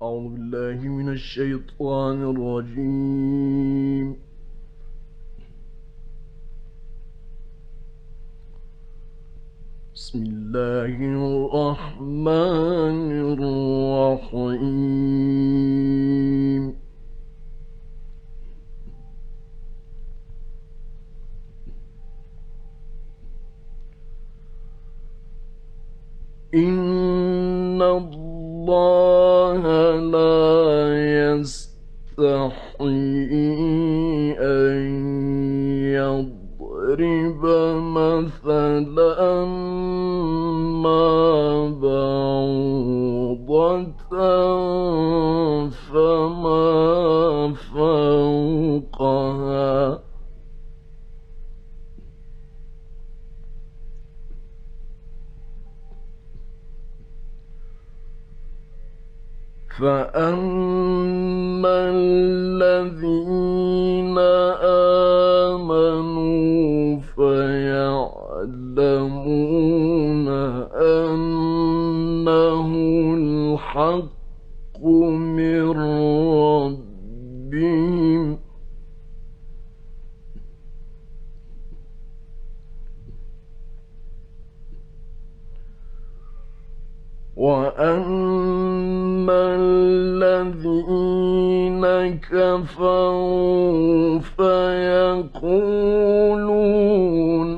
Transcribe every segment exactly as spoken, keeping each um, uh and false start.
أعوذ بالله من الشيطان الرجيم. بسم الله الرحمن الرحيم. إن الله لا يستحيي أن يضرب مثلا ما بعوضة فما فوقها فأما الذين آمنوا فيعلمون أنه الحق من ربهم وأما الذين كفروا فيقولون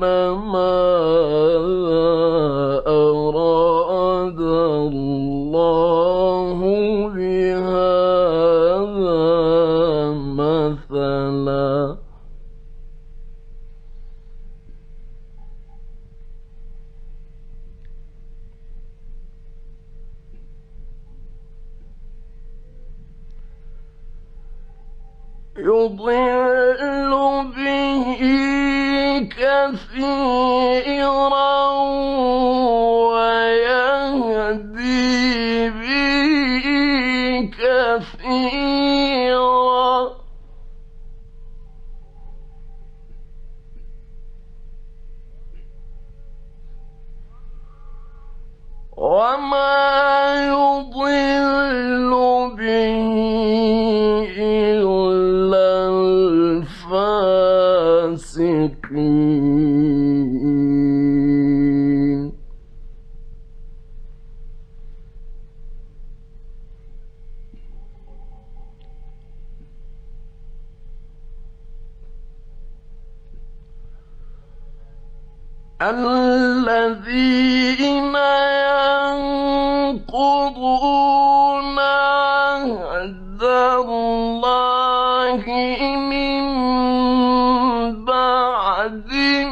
ماذا أراد الله بهذا مثلا يضل به كثيرا ويهدي به كثيرا وما يضل به إلا الفاسقين. الذين ينقضون عهد الله من بعد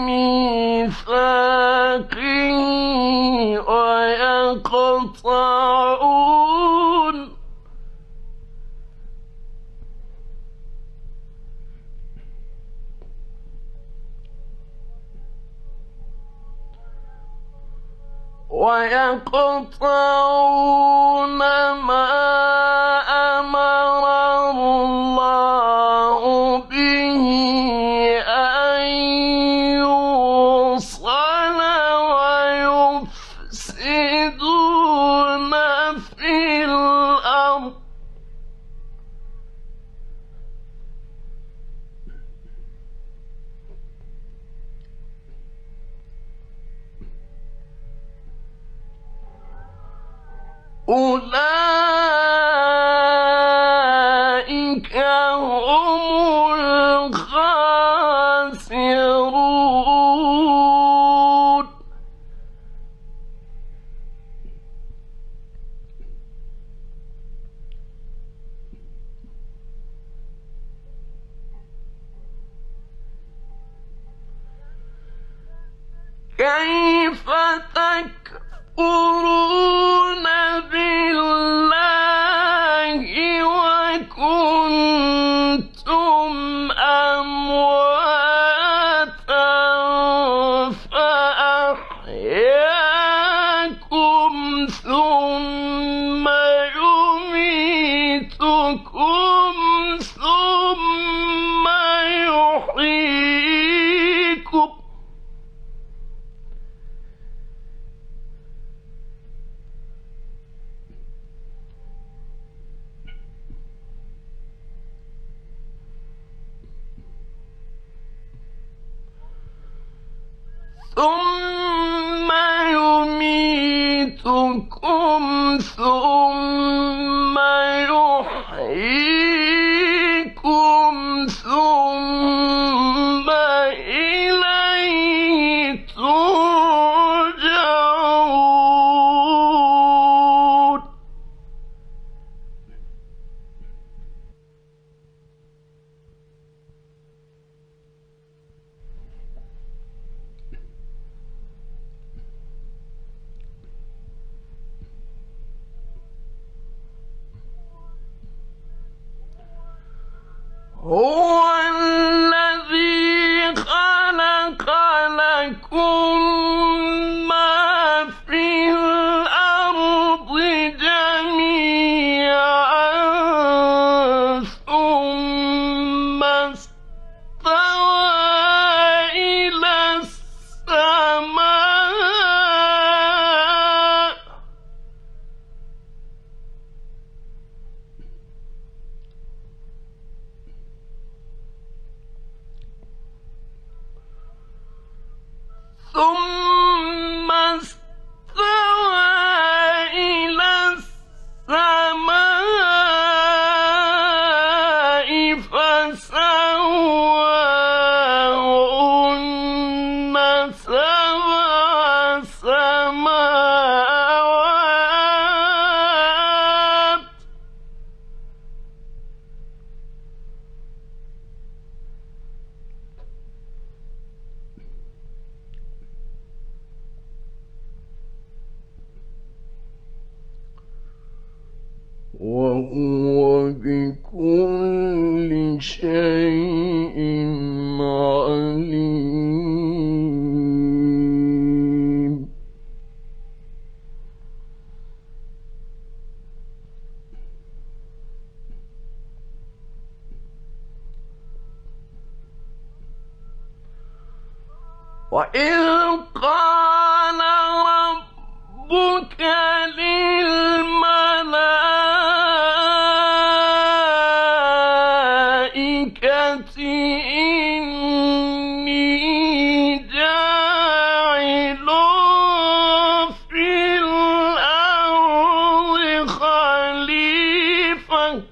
ميثاقه ويقطعون ويقطعون ما أمر الله به أن يوصل ويفسدون في الأرض أولئك هم الخاسرون. كيف تكفرون بالله وكنتم أمواتا فأحياكم ثم يميتكم ثم يحييكم ثم يميتكم ثم يحييكم ثم إليه ترجعون. هو الذي خلق لكم ما في الأرض جميعا ثم استوى إلى السماء ثم استوى إلى السماء فسواهن سبع سماوات وهو بكل شيء عليم. وإذ قال ربك للملائكة إني جاعل في الأرض خليفة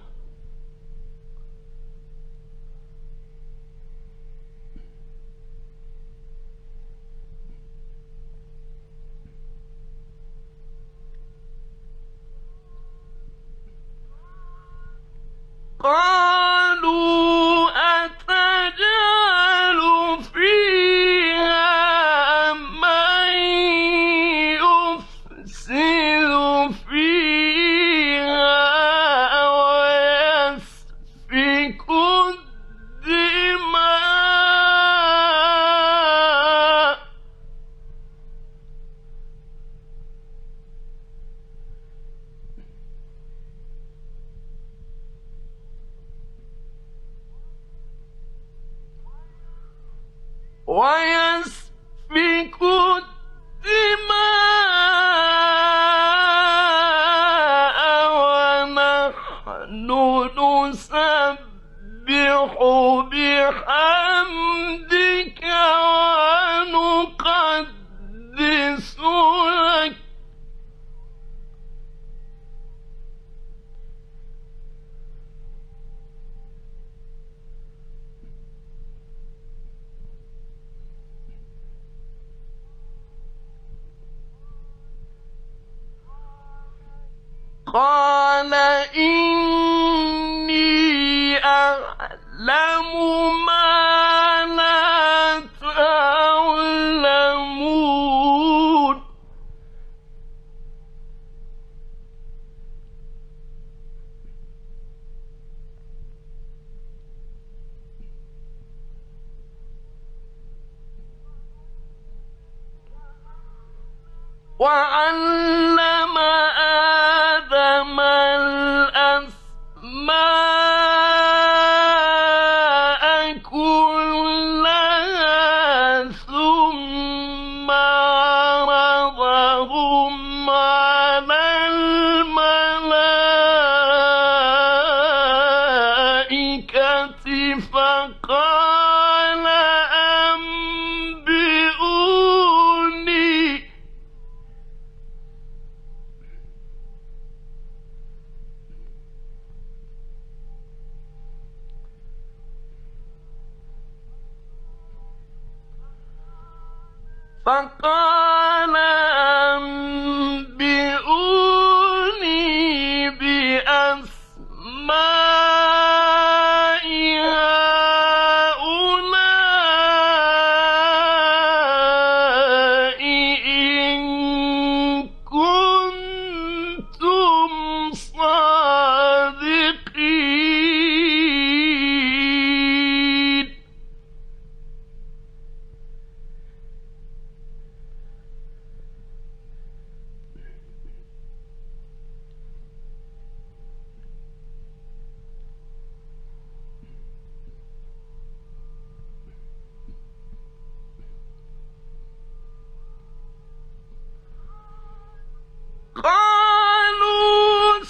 قالوا أتجعل فيها من يفسد فيها ويسفك الدماء ويسفك الدماء ونحن نسبح بحمدك ونقدس لك قال إني أعلم ما لا تعلمون. وعلم آدم الأسماء كلها ثم عرضهم على الملائكة فقال أنبئوني فقال أنبئوني بأسماء هؤلاء إن كنتم صادقين. قالوا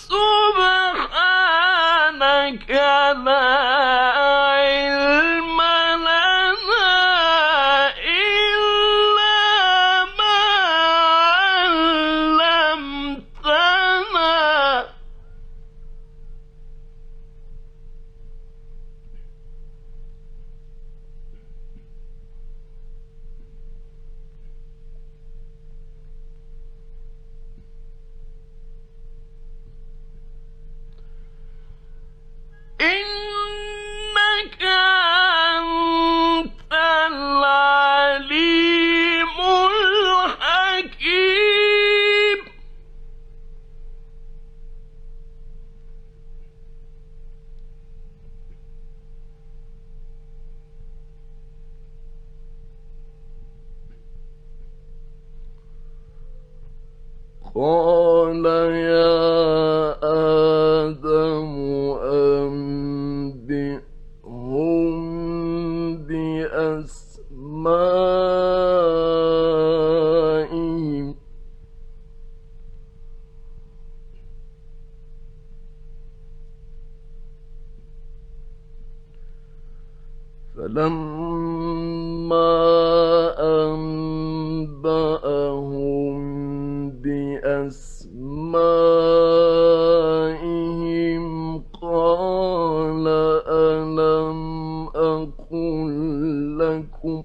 سبحانك لا علم لنا إلا ما علمتنا إنك أنت العليم الحكيم. قال يا آدم أنبئهم بأسمائهم فلما أنبأهم بأسمائهم قال ألم أقل لكم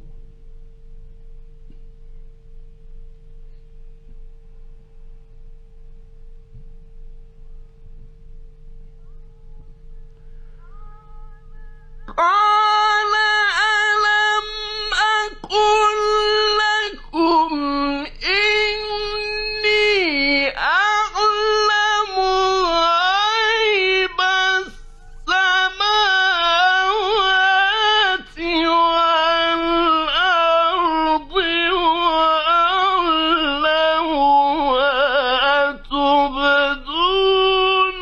قال ألم أقل لكم إني أعلم غيب السماوات والأرض وأعلم ما تبدون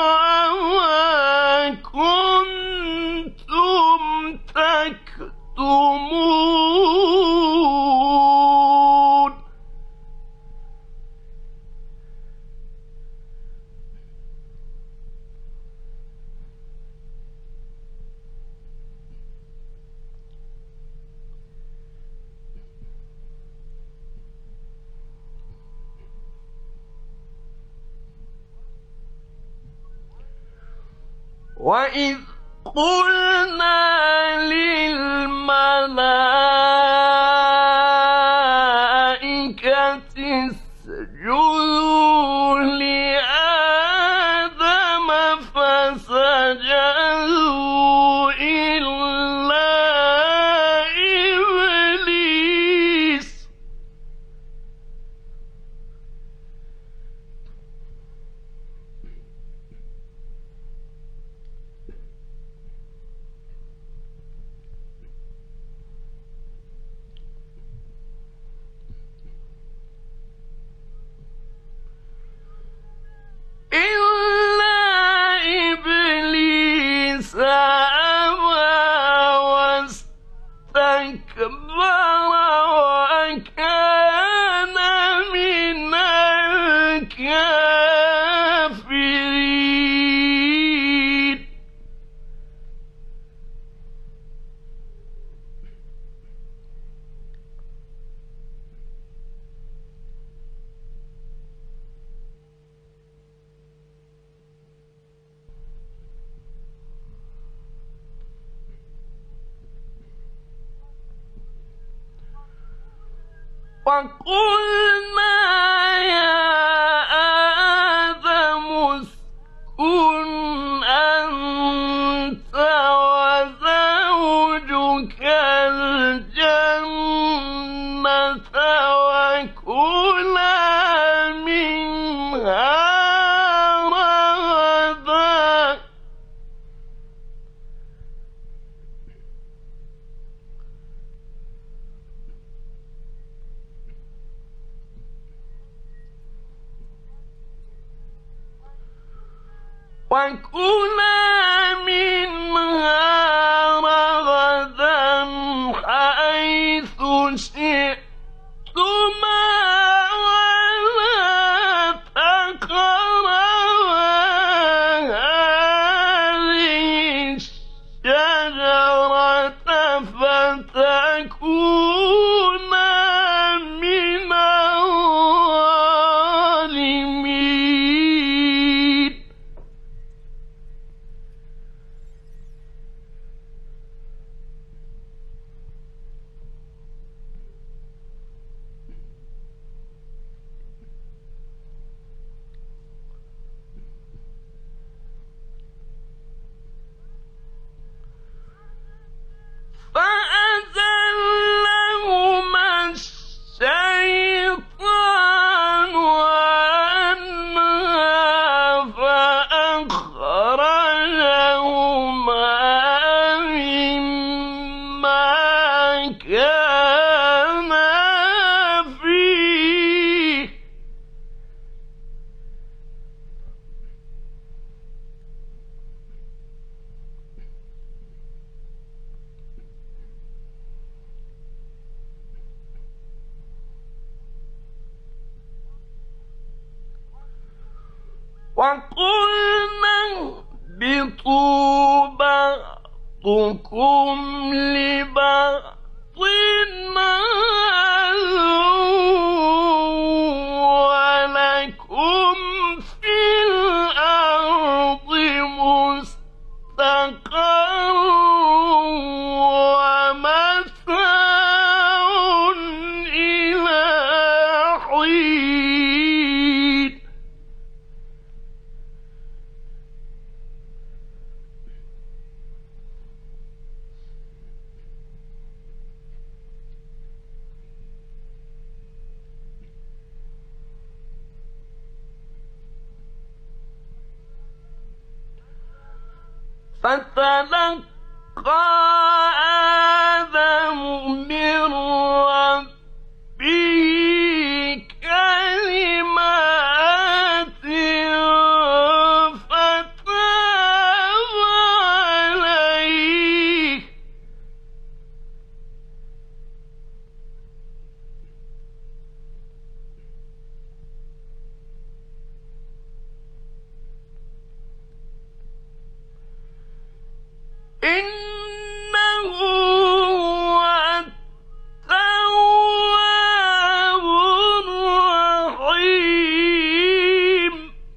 وما كنتم تكتمون. وإذ قلنا للملائكة اسجدوا لآدم فسجدوا إلا إبليس إلا إبليس وقلنا يا آدم اسكن أنت وزوجك الجنة وكلا منها رغدا وكلا منها رغدا حيث شئتما ولا تقربا هذه الشجرة فتكونا من الظالمين فأزلهما الشيطان عنها فأخرجهما مما كانا فيه وقلنا اهبطوا بعضكم لبعض عدو ولكم في الأرض مستقر ومتاع إلى حين فتلقى آدم من ربه كلمات فتاب عليه إنه هو التواب الرحيم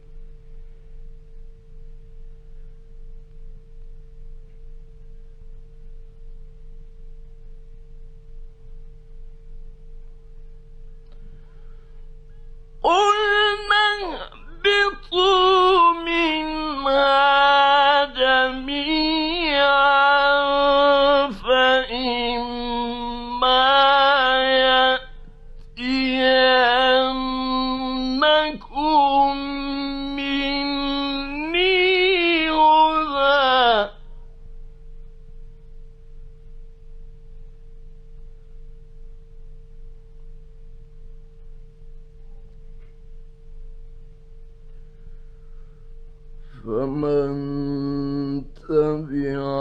قلنا اهبطوا منها جميعا فإما يأتينكم مني هدى فمن تبع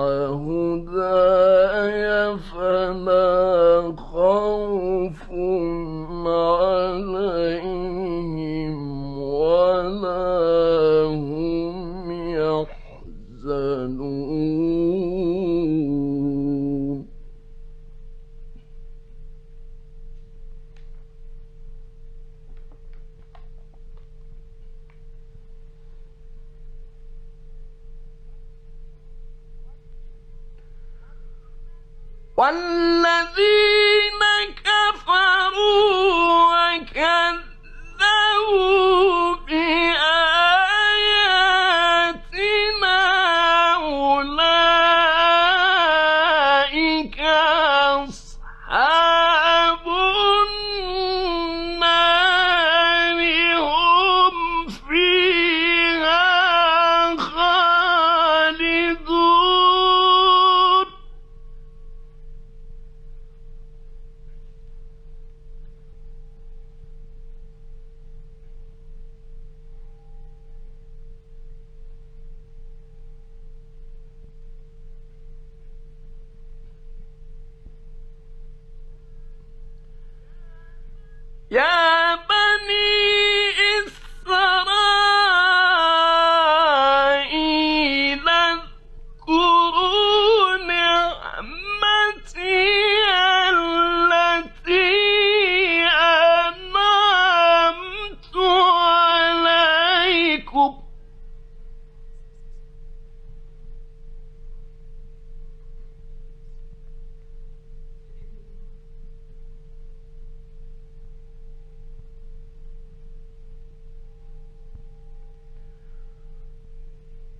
هداي فلا خوف عليهم ولا هم يحزنون والذين كفروا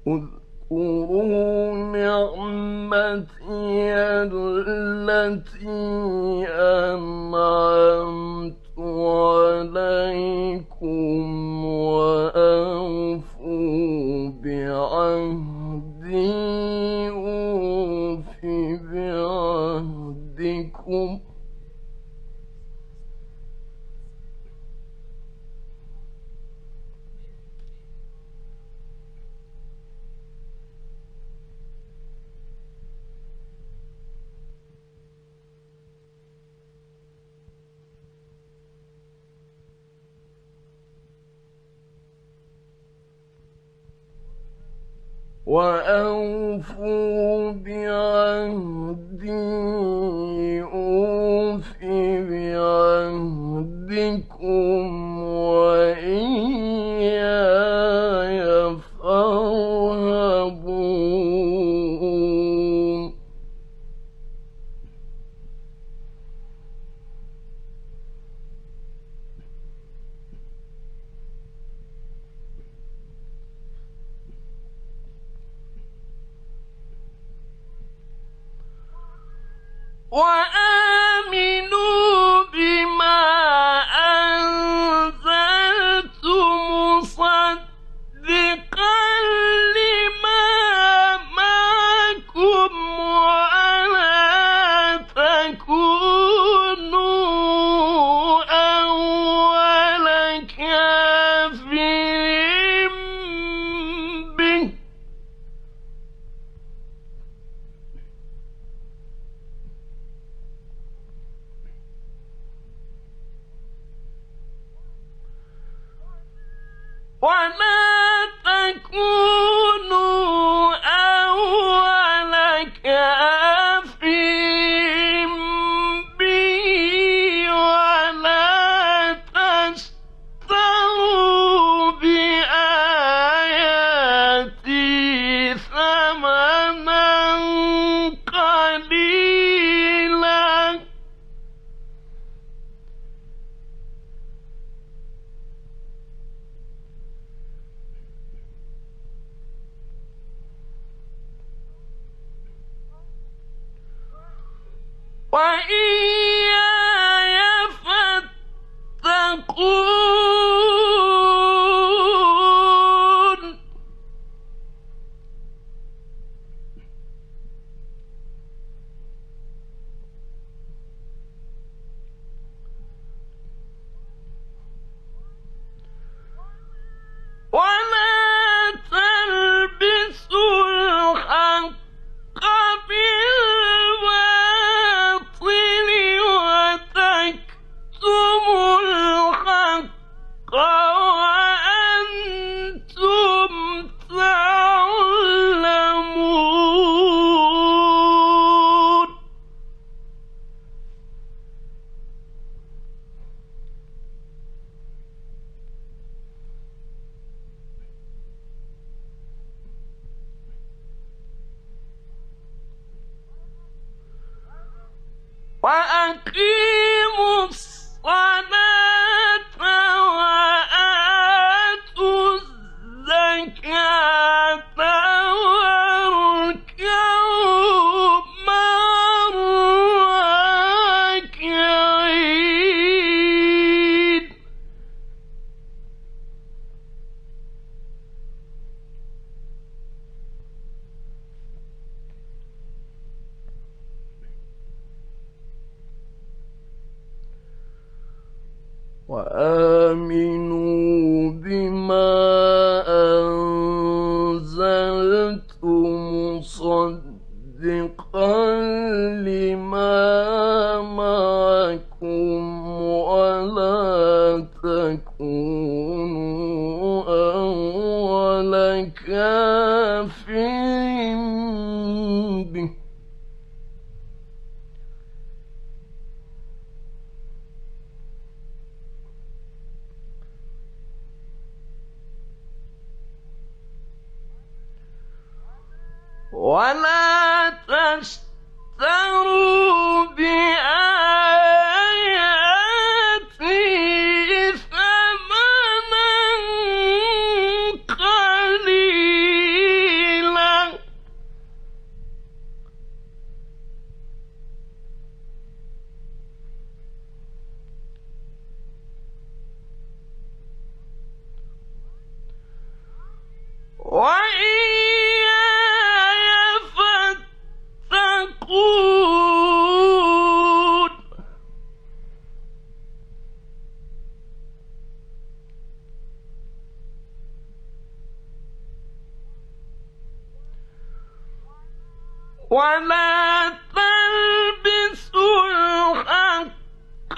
اذكروا نعمتي التي أنعمت عليكم وأوفوا بعهدي أوف بعهدكم وأوفوا بعهدي أوف بعهدكم وإياي فارهبون وآمنوا بما أنزلت مصدقا لما معكم ولا تكونوا أول كافر به ولا تكونوا أول كافر بي ولا تشتروا بآياتي ثمنا قليلا وإياي فاتقون ولا تلبسوا الحق بالباطل وتكتموا الحق وأنتم تعلمون وأقيموا الصلاة وآتوا الزكاة واركعوا مع الراكعين وآمنوا بما أنزلت مصدقا لما معكم ولا تكونوا أول كافر به ولا تشتروا بآياتي ثمنا قليلا ولا تلبسوا الحق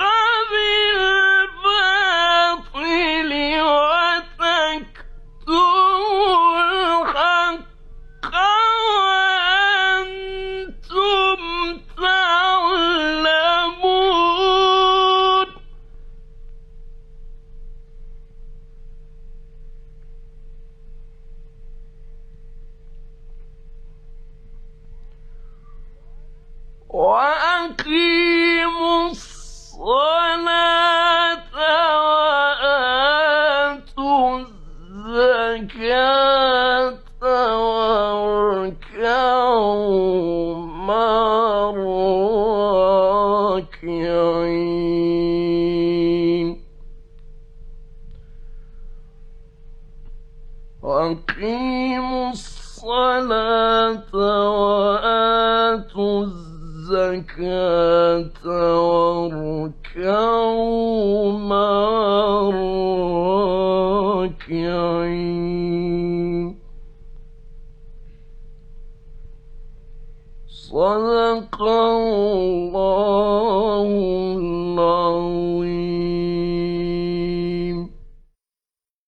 بالباطل وتكتموا الحق وأنتم تعلمون. وأقيموا الصلاة وآتوا الزكاة واركعوا مع الراكعين. وأقيموا الصلاة وآتوا الزكاة واركعوا مع الراكعين. صدق الله